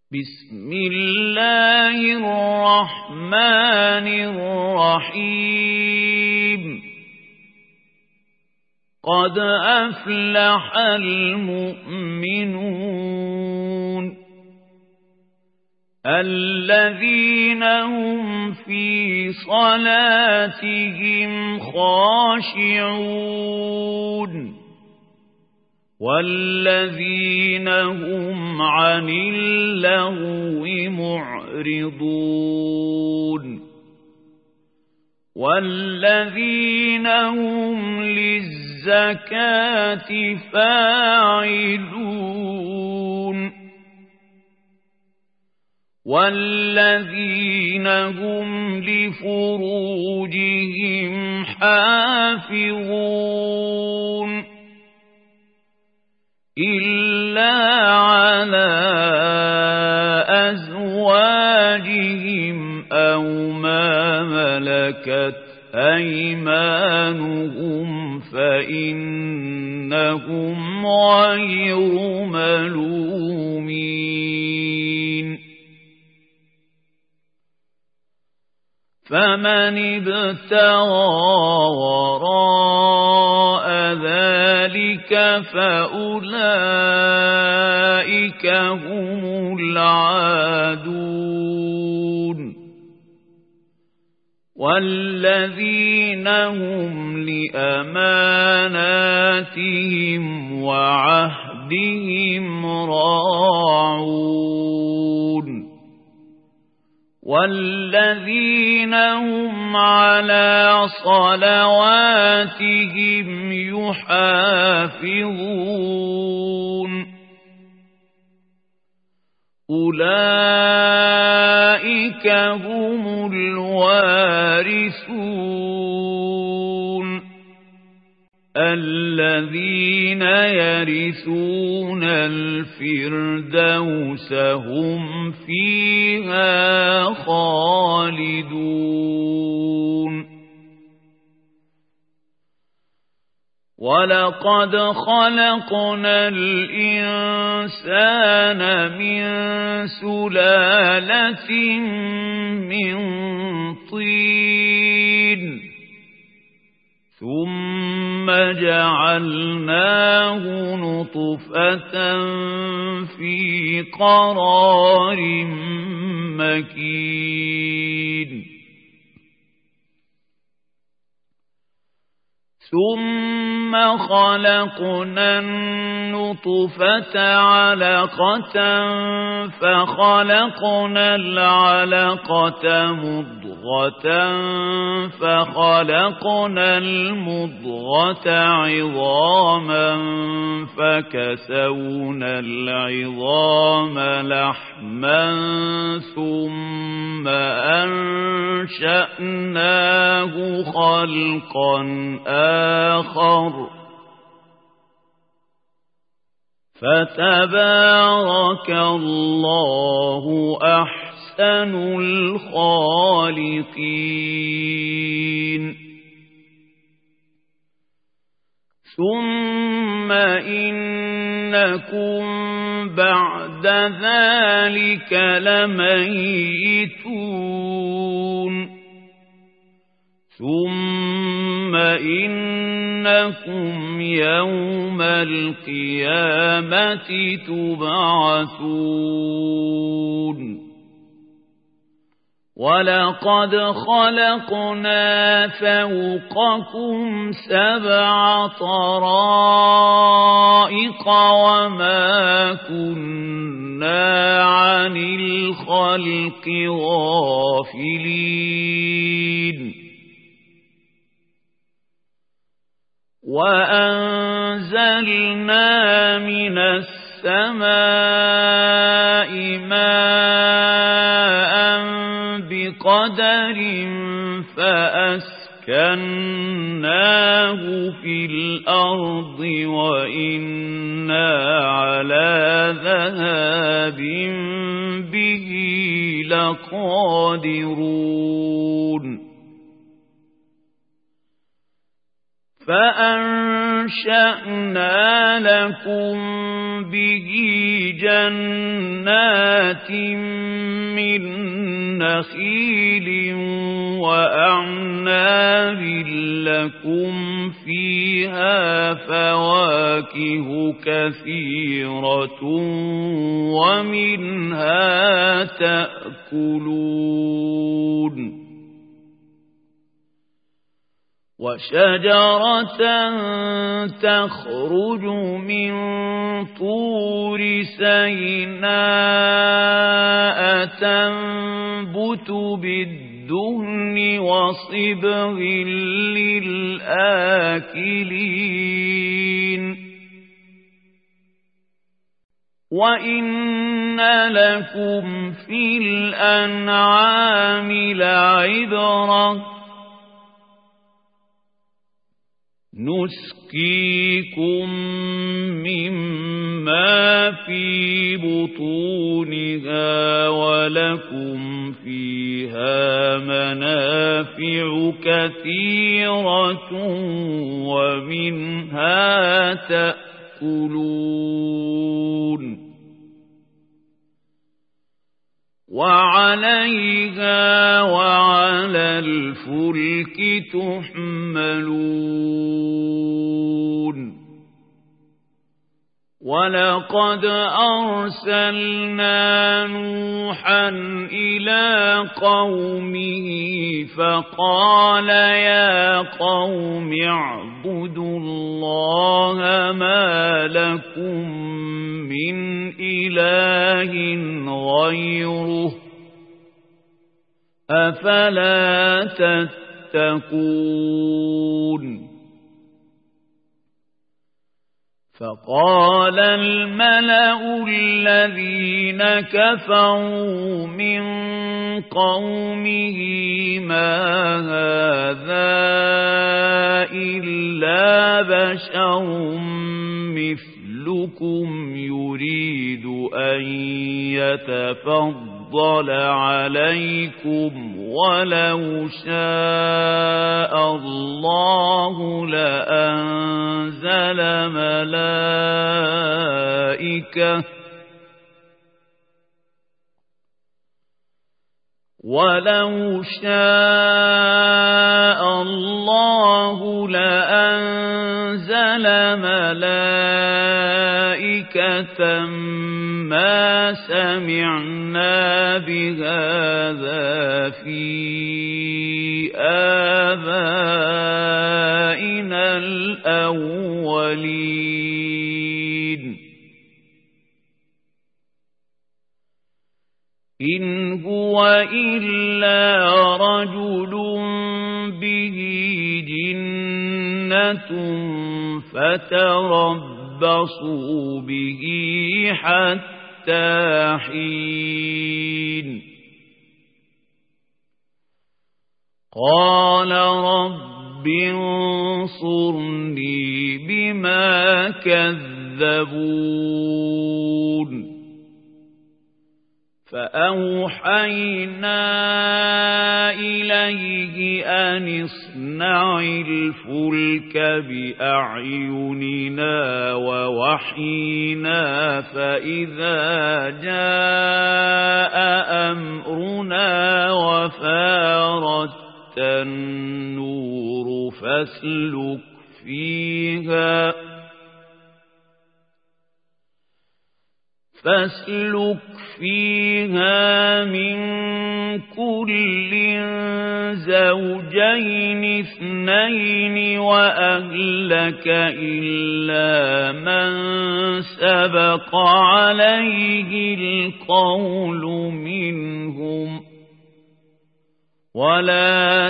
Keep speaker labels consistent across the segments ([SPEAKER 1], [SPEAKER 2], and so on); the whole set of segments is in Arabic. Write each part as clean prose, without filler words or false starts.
[SPEAKER 1] بسم الله الرحمن الرحيم قد أفلح المؤمنون الذين هم في صلاتهم خاشعون والذين هم عن اللغو معرضون والذين هم للزكاة فاعلون والذين هم لفروجهم حافظون إلا على أزواجهم أو ما ملكت أيمانهم فإنهم غير ملومين فمن ابتغى وراء ذلك فأولئك هم العادون والذين هم لأماناتهم وعهدهم راعون والذين هم على صلواتهم يحافظون أولئك هم الوارثون الذين يرثون الفردوس هم فيها خالدون ولقد خلقنا الإنسان من سلالة من طين ثم جعلناه نطفة في قرار مكين ثم خلقنا النطفة علقة فخلقنا العلقة مضغة فخلقنا المضغة عظاما فكسونا العظام لحما ثم أنشأناه خلقا آخر فتبارك الله أحسن الخالقين ثم إنكم بعد ذلك لميتون ثم إنكم يوم القيامة تبعثون ولقد خلقنا فوقكم 7 طرائق وما كنا عن الخلق غافلين وأنزلنا من السماء ماء بقدر فأسكناه في الأرض وإنا على ذهاب به لقادرون فأنشأنا لكم به جنات من نخيل وأعناب لكم فيها فواكه كثيرة ومنها تأكلون وشجرة تخرج من طور سيناء تنبت بالدهن وصبغ للآكلين وإن لكم في الأنعام لعبرة نسقيكم مما في بطونها ولكم فيها منافع كثيرة ومنها تأكلون وعليها وعلى الفلك تحملون ولقد أرسلنا نوحا إلى قومه فقال يا قوم اعبدوا الله ما لكم من إله غيره أفلا تتقون فقال الملأ الذين كفروا من قومه ما هذا إلا بشر مثلكم يريد أن يتفضل عليكم ولو شاء الله لأنزل ملائكة ما سمعنا بهذا في آبائنا الأولين إن هو إلا رجل به جنة فتربصوا به حتى حين قال رب انصرني بما كذبون فأوحينا إليه أن اصنع الفلك بأعيننا ووحينا فإذا جاء أمرنا وفارت النور فاسلك فيها من كل زوجين اثنين وأهلك إلا من سبق عليه القول منهم ولا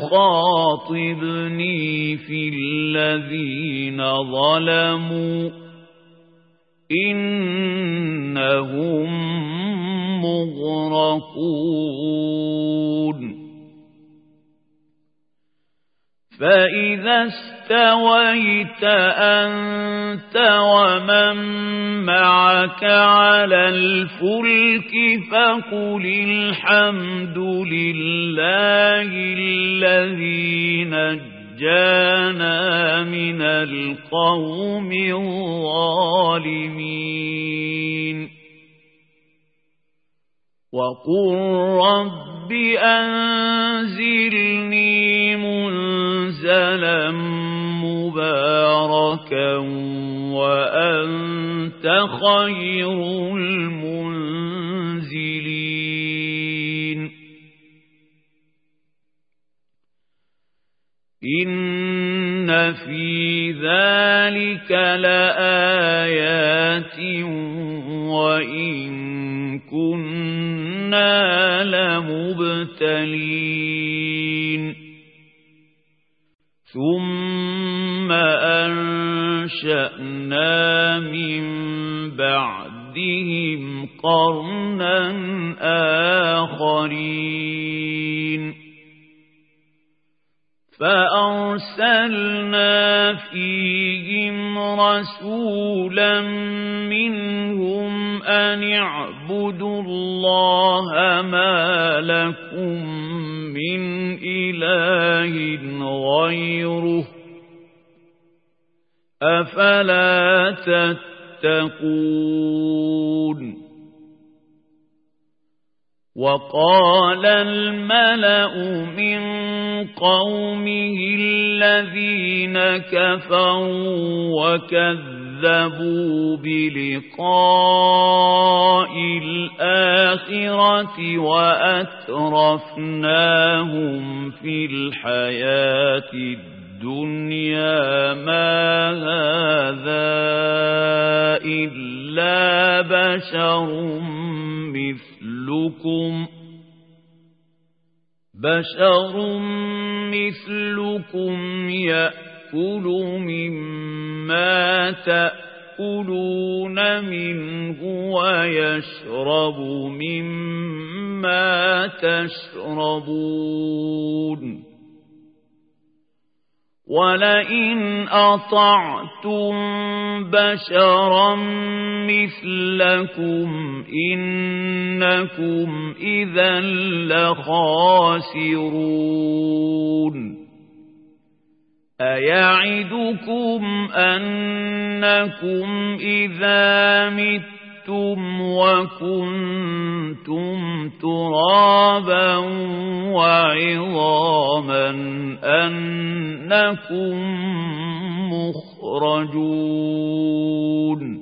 [SPEAKER 1] تخاطبني في الذين ظلموا إنهم مغرقون فإذا استويت أنت ومن معك على الفلك فقل الحمد لله الذي نجانا نجانا من القوم الظالمين وقل رب أنزلني منزلا مباركا وأنت خير المنزلين إن في ذلك لآيات وإن كنا لمبتلين ثم أنشأنا من بعدهم قرنا آخرين فأرسلنا فيهم رسولا منهم أن اعبدوا الله ما لكم من إله غيره أفلا تتقون وقال الملأ من قومه الذين كفروا وكذبوا بلقاء الآخرة وأترفناهم في الحياة الدنيا ما هذا إلا بشر مثلكم يأكل مما تأكلون منه ويشرب مما تشربون ولئن أطعتم بشرا مثلكم إنكم إذا لخاسرون أيعدكم أنكم إذا متم وكنتم ترابا وعظاما أنكم مخرجون